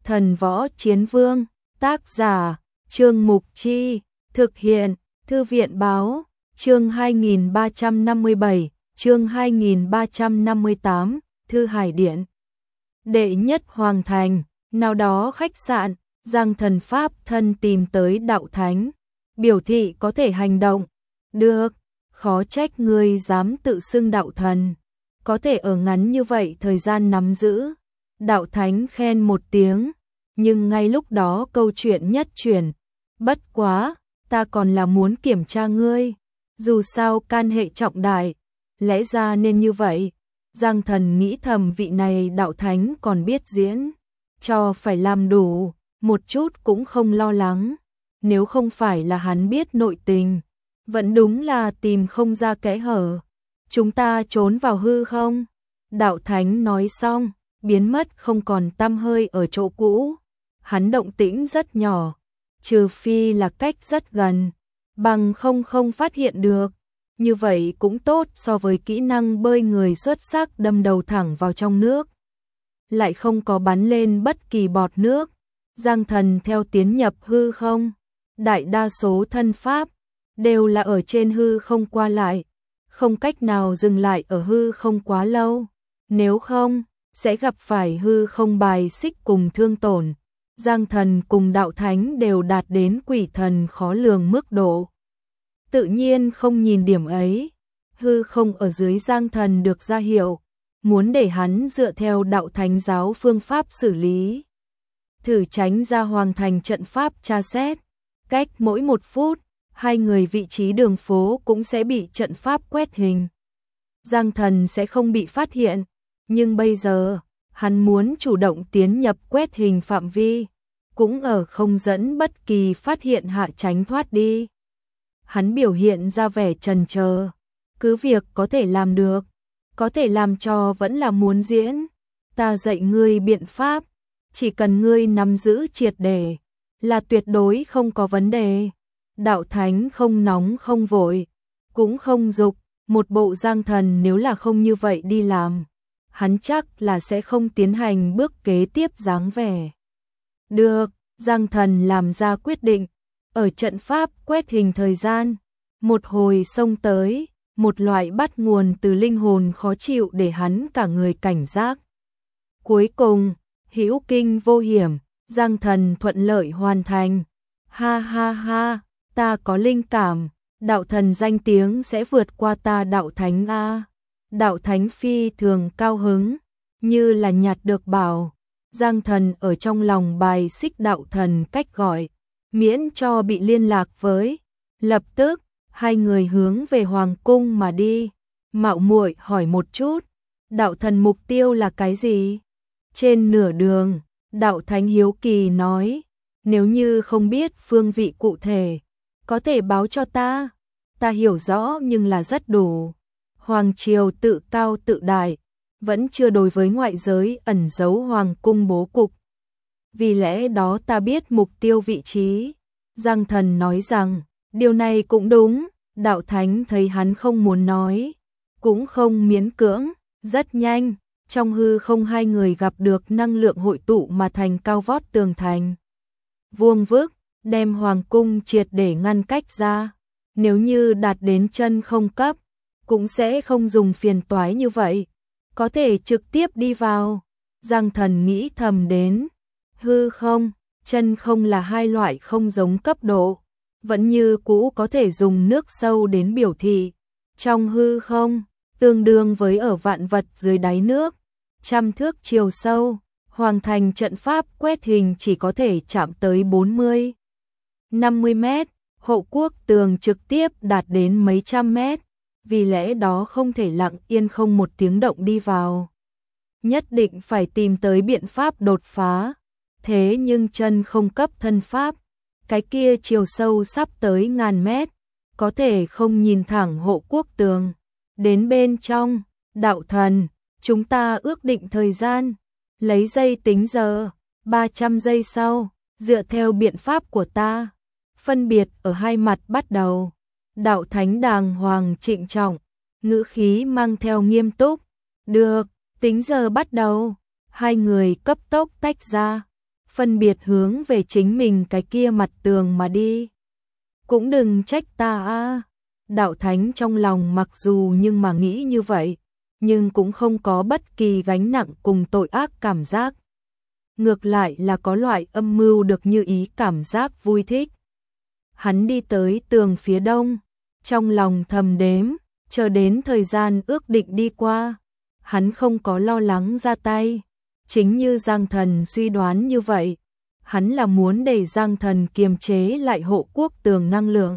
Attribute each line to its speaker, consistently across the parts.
Speaker 1: Thần Võ Chiến Vương, tác giả, Trương Mục Chi, thực hiện, Thư viện Báo, chương 2357, chương 2358, Thư Hải Điện. Đệ nhất Hoàng Thành, nào đó khách sạn, Giang Thần Pháp thân tìm tới đạo thánh, biểu thị có thể hành động. Được, khó trách ngươi dám tự xưng đạo thần, có thể ở ngắn như vậy thời gian nắm giữ. Đạo thánh khen một tiếng, nhưng ngay lúc đó câu chuyện nhất chuyển. Bất quá, ta còn là muốn kiểm tra ngươi, dù sao can hệ trọng đại, lẽ ra nên như vậy. Giang Thần nghĩ thầm vị này đạo thánh còn biết diễn, cho phải làm đủ, một chút cũng không lo lắng. Nếu không phải là hắn biết nội tình, vẫn đúng là tìm không ra kẽ hở. Chúng ta trốn vào hư không? Đạo thánh nói xong, biến mất không còn tăm hơi ở chỗ cũ. Hắn động tĩnh rất nhỏ, trừ phi là cách rất gần, bằng không phát hiện được. Như vậy cũng tốt so với kỹ năng bơi người xuất sắc đâm đầu thẳng vào trong nước, lại không có bắn lên bất kỳ bọt nước. Giang Thần theo tiến nhập hư không, đại đa số thân pháp đều là ở trên hư không qua lại, không cách nào dừng lại ở hư không quá lâu, nếu không sẽ gặp phải hư không bài xích cùng thương tổn. Giang Thần cùng đạo thánh đều đạt đến quỷ thần khó lường mức độ, tự nhiên không nhìn điểm ấy. Hư không ở dưới Giang Thần được ra hiệu, muốn để hắn dựa theo đạo thánh giáo phương pháp xử lý, thử tránh ra hoàng thành trận pháp tra xét. Cách mỗi 1 phút, hai người vị trí đường phố cũng sẽ bị trận pháp quét hình. Giang Thần sẽ không bị phát hiện, nhưng bây giờ, hắn muốn chủ động tiến nhập quét hình phạm vi, cũng ở không dẫn bất kỳ phát hiện hạ tránh thoát đi. Hắn biểu hiện ra vẻ chần chờ, cứ việc có thể làm được, có thể làm cho vẫn là muốn diễn. Ta dạy ngươi biện pháp, chỉ cần ngươi nắm giữ triệt để, là tuyệt đối không có vấn đề. Đạo thánh không nóng không vội, cũng không dục, một bộ Giang Thần nếu là không như vậy đi làm, hắn chắc là sẽ không tiến hành bước kế tiếp dáng vẻ. Được, Giang Thần làm ra quyết định, ở trận pháp quét hình thời gian, một hồi xông tới, một loại bắt nguồn từ linh hồn khó chịu để hắn cả người cảnh giác. Cuối cùng, hữu kinh vô hiểm, Giang Thần thuận lợi hoàn thành. Ha ha ha, ta có linh cảm, đạo thần danh tiếng sẽ vượt qua ta đạo thánh a. Đạo thánh phi thường cao hứng, như là nhặt được bảo. Giang Thần ở trong lòng bài xích đạo thần cách gọi, miễn cho bị liên lạc với. Lập tức, hai người hướng về hoàng cung mà đi. Mạo muội hỏi một chút, đạo thần mục tiêu là cái gì? Trên nửa đường, đạo thánh hiếu kỳ nói, nếu như không biết phương vị cụ thể, có thể báo cho ta. Ta hiểu rõ nhưng là rất đủ. Hoàng triều tự cao tự đại, vẫn chưa đối với ngoại giới ẩn giấu hoàng cung bố cục. Vì lẽ đó ta biết mục tiêu vị trí. Giang Thần nói rằng, điều này cũng đúng. Đạo thánh thấy hắn không muốn nói, cũng không miễn cưỡng. Rất nhanh, trong hư không hai người gặp được năng lượng hội tụ mà thành cao vót tường thành vuông vức, đem hoàng cung triệt để ngăn cách ra. Nếu như đạt đến chân không cấp, cũng sẽ không dùng phiền toái như vậy, có thể trực tiếp đi vào. Giang Thần nghĩ thầm đến, hư không, chân không là hai loại không giống cấp độ, vẫn như cũ có thể dùng nước sâu đến biểu thị. Trong hư không, tương đương với ở vạn vật dưới đáy nước, 100 thước chiều sâu, hoàng thành trận pháp quét hình chỉ có thể chạm tới 40-50 mét, hộ quốc tường trực tiếp đạt đến mấy trăm mét, vì lẽ đó không thể lặng yên không một tiếng động đi vào. Nhất định phải tìm tới biện pháp đột phá. Thế nhưng chân không cấp thân pháp, cái kia chiều sâu sắp tới 1000 mét, có thể không nhìn thẳng hộ quốc tường. Đến bên trong, đạo thần, chúng ta ước định thời gian, lấy giây tính giờ, 300 giây sau, dựa theo biện pháp của ta, phân biệt ở hai mặt bắt đầu. Đạo thánh đàng hoàng trịnh trọng, ngữ khí mang theo nghiêm túc. Được, tính giờ bắt đầu. Hai người cấp tốc tách ra. phân biệt hướng về chính mình cái kia mặt tường mà đi. Cũng đừng trách ta a. Đạo Thánh trong lòng mặc dù nhưng mà nghĩ như vậy, nhưng cũng không có bất kỳ gánh nặng cùng tội ác cảm giác. Ngược lại là có loại âm mưu được như ý cảm giác vui thích. Hắn đi tới tường phía đông, trong lòng thầm đếm, chờ đến thời gian ước định đi qua, hắn không có lo lắng ra tay. Chính như Giang Thần suy đoán như vậy, hắn là muốn để Giang Thần kiềm chế lại hộ quốc tường năng lượng.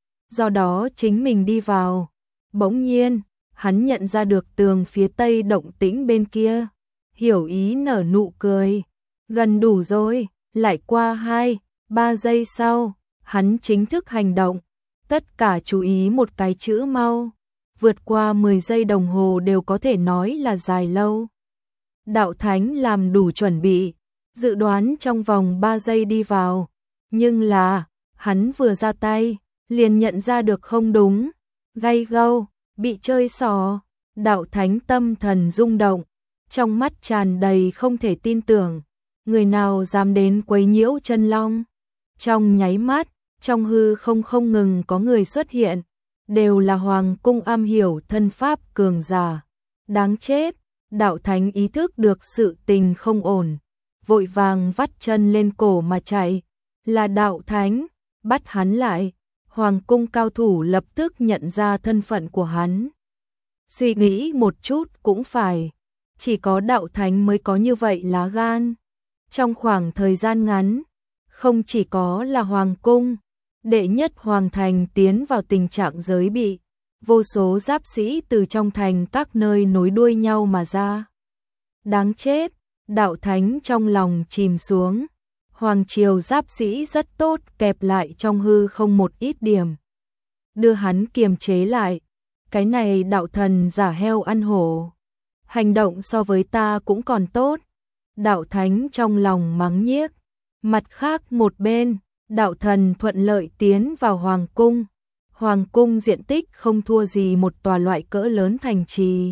Speaker 1: Do đó chính mình đi vào. Bỗng nhiên, hắn nhận ra được tường phía tây động tĩnh bên kia. Hiểu ý nở nụ cười. Gần đủ rồi, lại qua 2-3 giây sau, hắn chính thức hành động. Tất cả chú ý một cái chữ mau. Vượt qua 10 giây đồng hồ đều có thể nói là dài lâu. Đạo Thánh làm đủ chuẩn bị, dự đoán trong vòng 3 giây đi vào. Nhưng là, hắn vừa ra tay, liền nhận ra được không đúng. Gay gâu, bị chơi xỏ. Đạo Thánh tâm thần rung động, trong mắt tràn đầy không thể tin tưởng. Người nào dám đến quấy nhiễu chân long? Trong nháy mắt, trong hư không ngừng có người xuất hiện, đều là hoàng cung am hiểu thân pháp cường giả. Đáng chết, Đạo Thánh ý thức được sự tình không ổn, vội vàng vắt chân lên cổ mà chạy. Là Đạo Thánh, bắt hắn lại. Hoàng cung cao thủ lập tức nhận ra thân phận của hắn. Suy nghĩ một chút cũng phải, chỉ có Đạo Thánh mới có như vậy lá gan. Trong khoảng thời gian ngắn, không chỉ có là hoàng cung, đệ nhất hoàng thành tiến vào tình trạng giới bị, vô số giáp sĩ từ trong thành các nơi nối đuôi nhau mà ra. Đáng chết, Đạo Thánh trong lòng chìm xuống. Hoàng triều giáp sĩ rất tốt, kẹp lại trong hư không một ít điểm, đưa hắn kiềm chế lại. Cái này đạo thần giả heo ăn hổ, hành động so với ta cũng còn tốt. Đạo Thánh trong lòng mắng nhiếc. Mặt khác một bên, đạo thần thuận lợi tiến vào hoàng cung. Hoàng cung diện tích không thua gì một tòa loại cỡ lớn thành trì.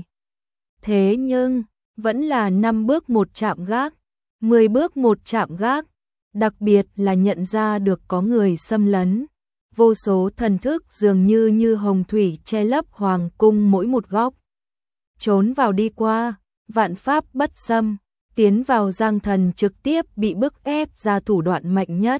Speaker 1: Thế nhưng, vẫn là 5 bước một trạm gác, 10 bước một trạm gác. Đặc biệt là nhận ra được có người xâm lấn. Vô số thần thức dường như hồng thủy che lấp hoàng cung mỗi một góc. Trốn vào đi qua, vạn pháp bất xâm. Tiến vào Giang Thần trực tiếp bị bức ép ra thủ đoạn mạnh nhất.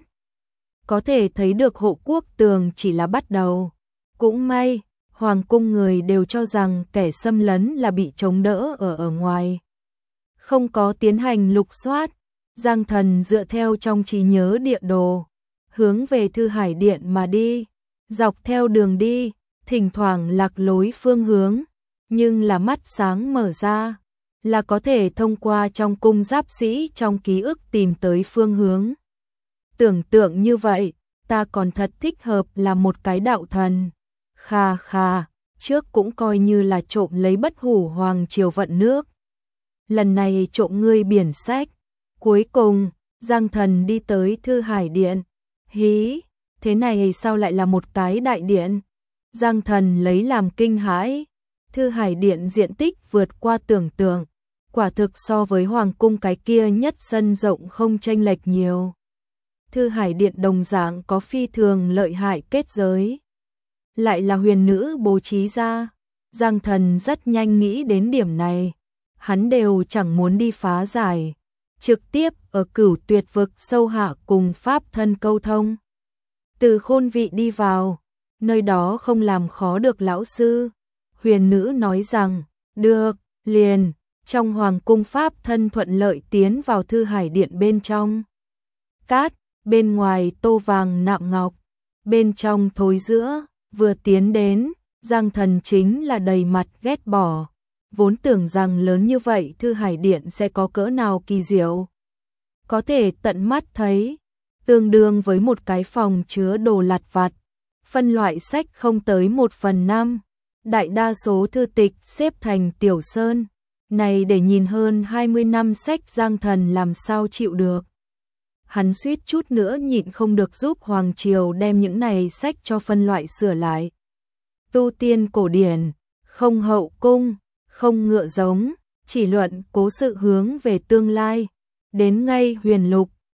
Speaker 1: Có thể thấy được hộ quốc tường chỉ là bắt đầu. Cũng may, hoàng cung người đều cho rằng kẻ xâm lấn là bị chống đỡ ở ngoài. Không có tiến hành lục soát. Giang Thần dựa theo trong trí nhớ địa đồ, hướng về Thư Hải Điện mà đi. Dọc theo đường đi, thỉnh thoảng lạc lối phương hướng, nhưng là mắt sáng mở ra, là có thể thông qua trong cung giáp sĩ trong ký ức tìm tới phương hướng. Tưởng tượng như vậy, ta còn thật thích hợp là một cái đạo thần. Khà khà, trước cũng coi như là trộm lấy bất hủ hoàng triều vận nước. Lần này trộm ngươi biển sách. Cuối cùng, Giang Thần đi tới Thư Hải Điện. Hí, thế này sao lại là một cái đại điện? Giang Thần lấy làm kinh hãi. Thư Hải Điện diện tích vượt qua tưởng tượng, quả thực so với hoàng cung cái kia nhất sân rộng không chênh lệch nhiều. Thư Hải Điện đồng dạng có phi thường lợi hại kết giới, lại là huyền nữ bố trí ra. Giang Thần rất nhanh nghĩ đến điểm này, hắn đều chẳng muốn đi phá giải, trực tiếp ở Cửu Tuyệt vực sâu hạ cùng pháp thân câu thông. Từ Khôn Vị đi vào, nơi đó không làm khó được lão sư. Huyền nữ nói rằng, được, liền. Trong hoàng cung pháp thân thuận lợi tiến vào Thư Hải Điện bên trong. Cát, bên ngoài tô vàng nạm ngọc, bên trong thối giữa. Vừa tiến đến, Giang Thần chính là đầy mặt ghét bỏ. Vốn tưởng rằng lớn như vậy Thư Hải Điện sẽ có cỡ nào kỳ diệu. Có thể tận mắt thấy, tương đương với một cái phòng chứa đồ lặt vặt. Phân loại sách không tới 1/5. Đại đa số thư tịch xếp thành tiểu sơn. Này để nhìn hơn 20 năm sách Giang Thần làm sao chịu được. Hắn suýt chút nữa nhịn không được giúp Hoàng Triều đem những này sách cho phân loại sửa lại. Tu tiên cổ điển, không hậu cung, không ngựa giống, chỉ luận cố sự hướng về tương lai. Đến ngay huyền lục,